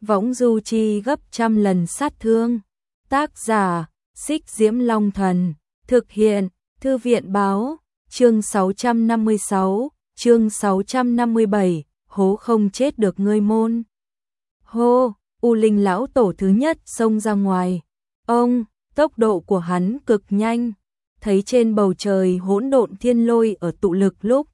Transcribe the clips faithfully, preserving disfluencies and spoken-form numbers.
võng du chi gấp trăm lần sát thương. Tác giả, Xích Diễm Long Thần, thực hiện, Thư viện Báo, chương sáu trăm năm mươi sáu, chương sáu trăm năm mươi bảy, hố không chết được ngươi môn. Hô, U Linh lão tổ thứ nhất xông ra ngoài. Ông, tốc độ của hắn cực nhanh, thấy trên bầu trời hỗn độn thiên lôi ở tụ lực lúc.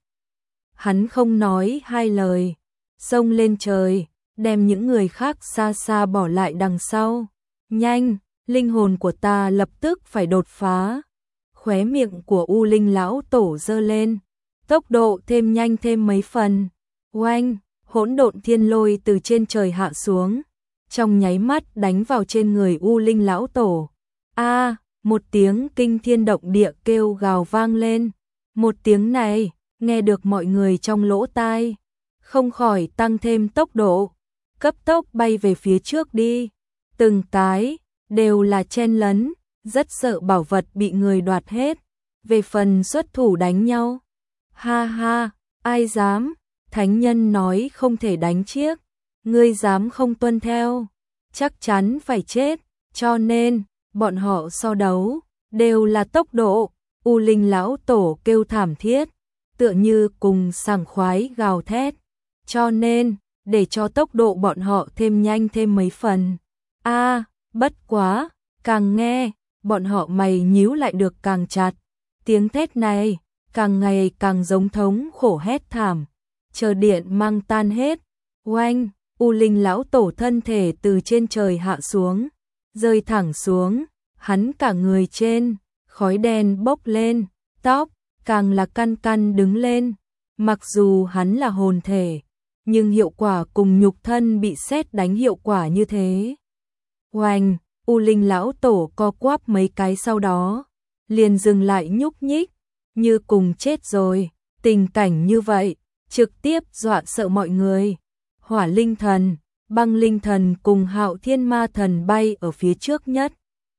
Hắn không nói hai lời, xông lên trời, đem những người khác xa xa bỏ lại đằng sau. Nhanh, linh hồn của ta lập tức phải đột phá. Khóe miệng của U Linh lão tổ giơ lên, tốc độ thêm nhanh thêm mấy phần. Oanh, hỗn độn thiên lôi từ trên trời hạ xuống, trong nháy mắt đánh vào trên người U Linh lão tổ. A, một tiếng kinh thiên động địa kêu gào vang lên. Một tiếng này nghe được mọi người trong lỗ tai, không khỏi tăng thêm tốc độ, cấp tốc bay về phía trước đi. Từng cái đều là chen lấn, rất sợ bảo vật bị người đoạt hết. Về phần xuất thủ đánh nhau, ha ha, ai dám, thánh nhân nói không thể đánh chiếc, ngươi dám không tuân theo, chắc chắn phải chết. Cho nên, bọn họ so đấu, đều là tốc độ. U Linh lão tổ kêu thảm thiết, tựa như cùng sảng khoái gào thét. Cho nên, để cho tốc độ bọn họ thêm nhanh thêm mấy phần. A, bất quá, càng nghe, bọn họ mày nhíu lại được càng chặt. Tiếng thét này, càng ngày càng giống thống khổ hét thảm. Chờ điện mang tan hết. Oanh, U Linh lão tổ thân thể từ trên trời hạ xuống, rơi thẳng xuống, hắn cả người trên, khói đen bốc lên, tóc, càng là căn căn đứng lên. Mặc dù hắn là hồn thể, nhưng hiệu quả cùng nhục thân bị sét đánh hiệu quả như thế. Oanh, U Linh lão tổ co quắp mấy cái sau đó, liền dừng lại nhúc nhích, như cùng chết rồi. Tình cảnh như vậy, trực tiếp dọa sợ mọi người. Hỏa linh thần, băng linh thần cùng Hạo Thiên Ma thần bay ở phía trước nhất.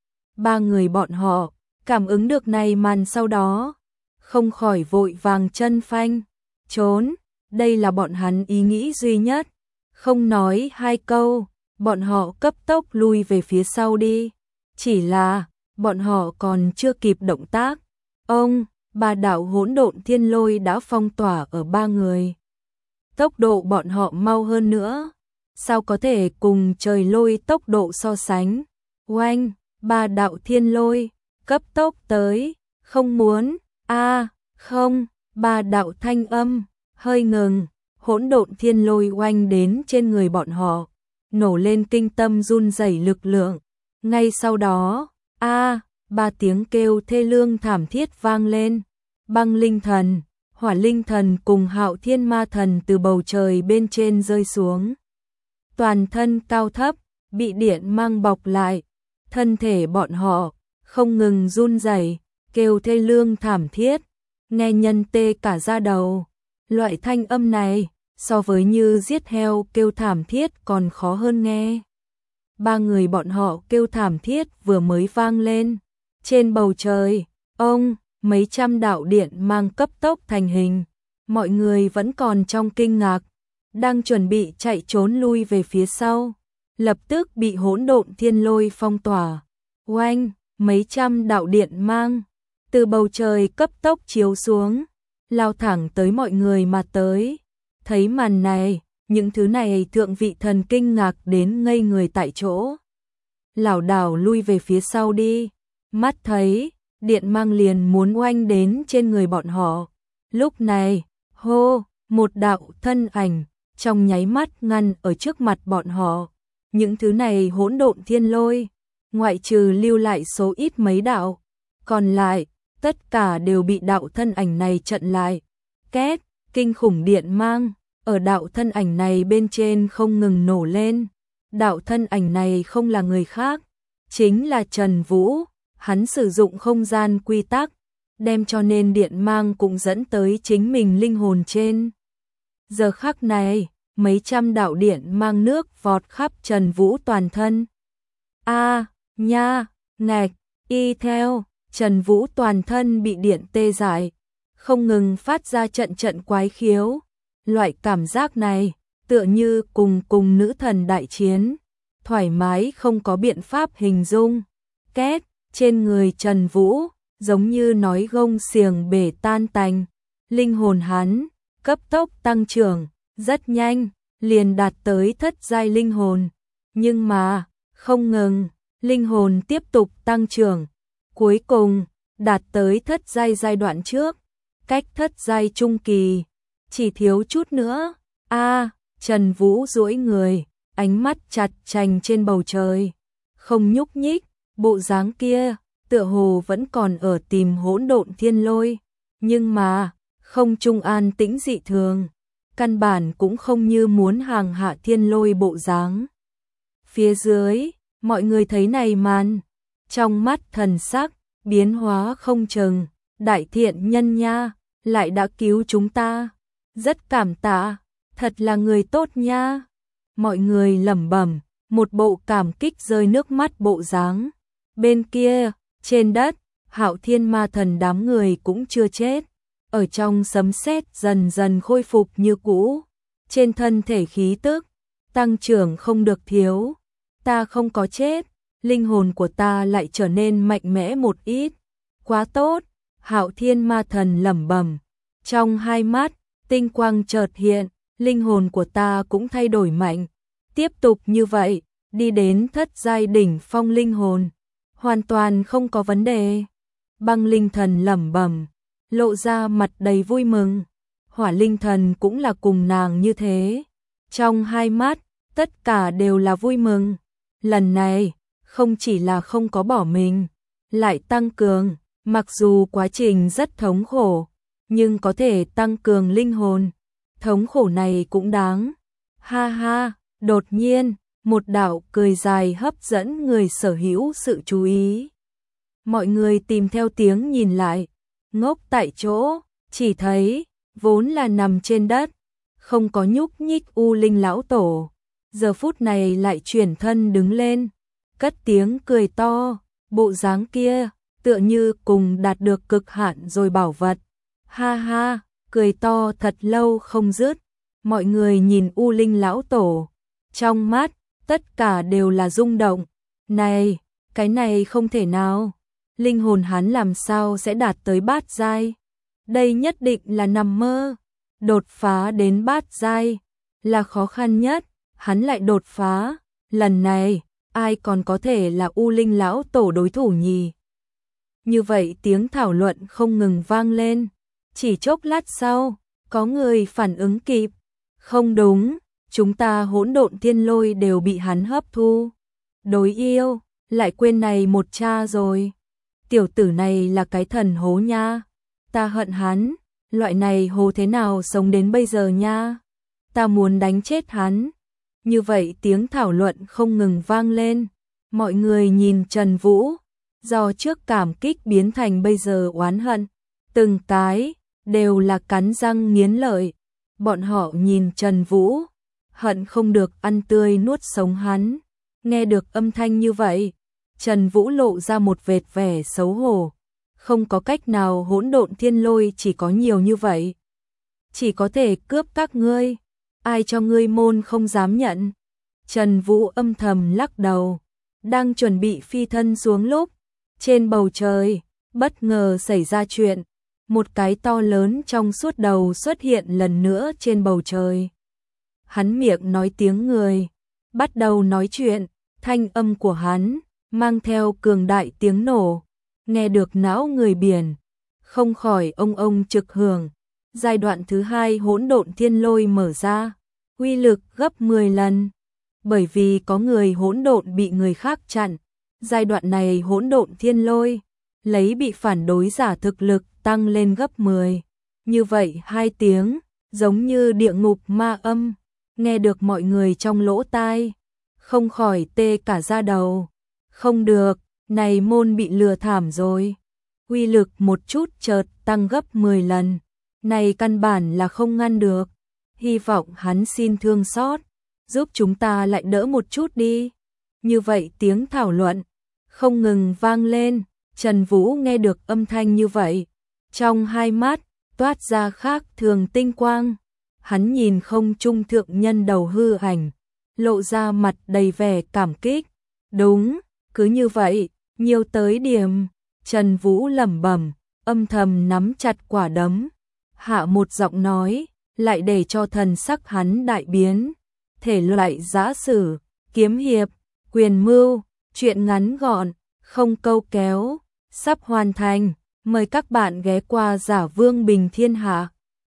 Ba người bọn họ, cảm ứng được này màn sau đó, không khỏi vội vàng chân phanh, trốn. Đây là bọn hắn ý nghĩ duy nhất. Không nói hai câu, bọn họ cấp tốc lui về phía sau đi. Chỉ là, bọn họ còn chưa kịp động tác. Ông, ba đạo hỗn độn thiên lôi đã phong tỏa ở ba người. Tốc độ bọn họ mau hơn nữa, sao có thể cùng trời lôi tốc độ so sánh. Oanh, ba đạo thiên lôi, cấp tốc tới, không muốn, a không, ba đạo thanh âm, hơi ngừng, hỗn độn thiên lôi oanh đến trên người bọn họ, nổ lên kinh tâm run rẩy lực lượng. Ngay sau đó, a ba tiếng kêu thê lương thảm thiết vang lên. Băng linh thần, hỏa linh thần cùng Hạo Thiên Ma thần từ bầu trời bên trên rơi xuống. Toàn thân cao thấp, bị điện mang bọc lại, thân thể bọn họ không ngừng run rẩy, kêu thê lương thảm thiết, nghe nhân tê cả da đầu. Loại thanh âm này, so với như giết heo kêu thảm thiết còn khó hơn nghe. Ba người bọn họ kêu thảm thiết vừa mới vang lên. Trên bầu trời, ông, mấy trăm đạo điện mang cấp tốc thành hình. Mọi người vẫn còn trong kinh ngạc, đang chuẩn bị chạy trốn lui về phía sau. Lập tức bị hỗn độn thiên lôi phong tỏa. Oanh, mấy trăm đạo điện mang, từ bầu trời cấp tốc chiếu xuống, lao thẳng tới mọi người mà tới. Thấy màn này, những thứ này thượng vị thần kinh ngạc đến ngây người tại chỗ. Lảo đảo lui về phía sau đi, mắt thấy, điện mang liền muốn oanh đến trên người bọn họ. Lúc này, hô, một đạo thân ảnh, trong nháy mắt ngăn ở trước mặt bọn họ. Những thứ này hỗn độn thiên lôi, ngoại trừ lưu lại số ít mấy đạo, còn lại, tất cả đều bị đạo thân ảnh này chặn lại. Két, kinh khủng điện mang, ở đạo thân ảnh này bên trên không ngừng nổ lên. Đạo thân ảnh này không là người khác, chính là Trần Vũ. Hắn sử dụng không gian quy tắc, đem cho nên điện mang cũng dẫn tới chính mình linh hồn trên. Giờ khắc này, mấy trăm đạo điện mang nước vọt khắp Trần Vũ toàn thân. A, nha, ngạch, y theo, Trần Vũ toàn thân bị điện tê dại, không ngừng phát ra trận trận quái khiếu. Loại cảm giác này, tựa như cùng cùng nữ thần đại chiến, thoải mái không có biện pháp hình dung. Két, trên người Trần Vũ, giống như nói gông xiềng bể tan tành, linh hồn hắn cấp tốc tăng trưởng, rất nhanh, liền đạt tới thất giai linh hồn. Nhưng mà, không ngừng, linh hồn tiếp tục tăng trưởng, cuối cùng đạt tới thất giai giai đoạn trước, cách thất giai trung kỳ, chỉ thiếu chút nữa. A, Trần Vũ duỗi người, ánh mắt chặt chành trên bầu trời, không nhúc nhích, bộ dáng kia tựa hồ vẫn còn ở tìm hỗn độn thiên lôi, nhưng mà không trung an tĩnh dị thường, căn bản cũng không như muốn hàng hạ thiên lôi bộ dáng. Phía dưới, mọi người thấy này màn, trong mắt thần sắc biến hóa không chừng, đại thiện nhân nha, lại đã cứu chúng ta, rất cảm tạ, thật là người tốt nha. Mọi người lẩm bẩm, một bộ cảm kích rơi nước mắt bộ dáng. Bên kia, trên đất, Hạo Thiên Ma Thần đám người cũng chưa chết, ở trong sấm sét dần dần khôi phục như cũ, trên thân thể khí tức tăng trưởng không được thiếu. Ta không có chết, linh hồn của ta lại trở nên mạnh mẽ một ít. Quá tốt, Hạo Thiên Ma Thần lẩm bẩm, trong hai mắt tinh quang chợt hiện, linh hồn của ta cũng thay đổi mạnh. Tiếp tục như vậy, đi đến thất giai đỉnh phong linh hồn, hoàn toàn không có vấn đề. Băng Linh Thần lẩm bẩm, lộ ra mặt đầy vui mừng. Hỏa Linh Thần cũng là cùng nàng như thế, trong hai mắt tất cả đều là vui mừng. Lần này, không chỉ là không có bỏ mình, lại tăng cường, mặc dù quá trình rất thống khổ, nhưng có thể tăng cường linh hồn, thống khổ này cũng đáng. Ha ha, đột nhiên, một đạo cười dài hấp dẫn người sở hữu sự chú ý. Mọi người tìm theo tiếng nhìn lại, ngốc tại chỗ, chỉ thấy, vốn là nằm trên đất, không có nhúc nhích U Linh lão tổ, giờ phút này lại chuyển thân đứng lên, cất tiếng cười to, bộ dáng kia, tựa như cùng đạt được cực hạn rồi bảo vật. Ha ha, cười to thật lâu không dứt, mọi người nhìn U Linh lão tổ, trong mắt, tất cả đều là rung động. Này, cái này không thể nào, linh hồn hắn làm sao sẽ đạt tới bát giai? Đây nhất định là nằm mơ, đột phá đến bát giai, là khó khăn nhất, hắn lại đột phá, lần này, ai còn có thể là U Linh lão tổ đối thủ nhỉ? Như vậy tiếng thảo luận không ngừng vang lên, chỉ chốc lát sau, có người phản ứng kịp, không đúng, chúng ta hỗn độn thiên lôi đều bị hắn hấp thu. Đối yêu, lại quên này một cha rồi. Tiểu tử này là cái thần hố nha. Ta hận hắn, loại này hố thế nào sống đến bây giờ nha. Ta muốn đánh chết hắn. Như vậy tiếng thảo luận không ngừng vang lên. Mọi người nhìn Trần Vũ, do trước cảm kích biến thành bây giờ oán hận. Từng cái, đều là cắn răng nghiến lợi. Bọn họ nhìn Trần Vũ, hận không được ăn tươi nuốt sống hắn. Nghe được âm thanh như vậy, Trần Vũ lộ ra một vệt vẻ xấu hổ. Không có cách nào, hỗn độn thiên lôi chỉ có nhiều như vậy. Chỉ có thể cướp các ngươi. Ai cho ngươi môn không dám nhận. Trần Vũ âm thầm lắc đầu. Đang chuẩn bị phi thân xuống lúc, trên bầu trời, bất ngờ xảy ra chuyện. Một cái to lớn trong suốt đầu xuất hiện lần nữa trên bầu trời. Hắn miệng nói tiếng người, bắt đầu nói chuyện, thanh âm của hắn mang theo cường đại tiếng nổ, nghe được não người biển, không khỏi ông ông trực hưởng. Giai đoạn thứ hai hỗn độn thiên lôi mở ra, uy lực gấp mười lần, bởi vì có người hỗn độn bị người khác chặn. Giai đoạn này hỗn độn thiên lôi lấy bị phản đối giả thực lực tăng lên gấp mười. Như vậy hai tiếng, giống như địa ngục ma âm, nghe được mọi người trong lỗ tai, không khỏi tê cả da đầu. Không được, này môn bị lừa thảm rồi. Uy lực một chút chợt tăng gấp mười lần. Này căn bản là không ngăn được. Hy vọng hắn xin thương xót, giúp chúng ta lại đỡ một chút đi. Như vậy tiếng thảo luận không ngừng vang lên. Trần Vũ nghe được âm thanh như vậy, trong hai mắt toát ra khác thường tinh quang. hắn nhìn không trung thượng nhân đầu hư ảnh, lộ ra mặt đầy vẻ cảm kích. Đúng, cứ như vậy, nhiều tới điểm. Trần Vũ lẩm bẩm, âm thầm nắm chặt quả đấm. Hạ một giọng nói, lại để cho thần sắc hắn đại biến. Thể loại giã sử, kiếm hiệp, quyền mưu, truyện ngắn gọn, không câu kéo, sắp hoàn thành. Mời các bạn ghé qua Giả Vương Bình Thiên Hạ.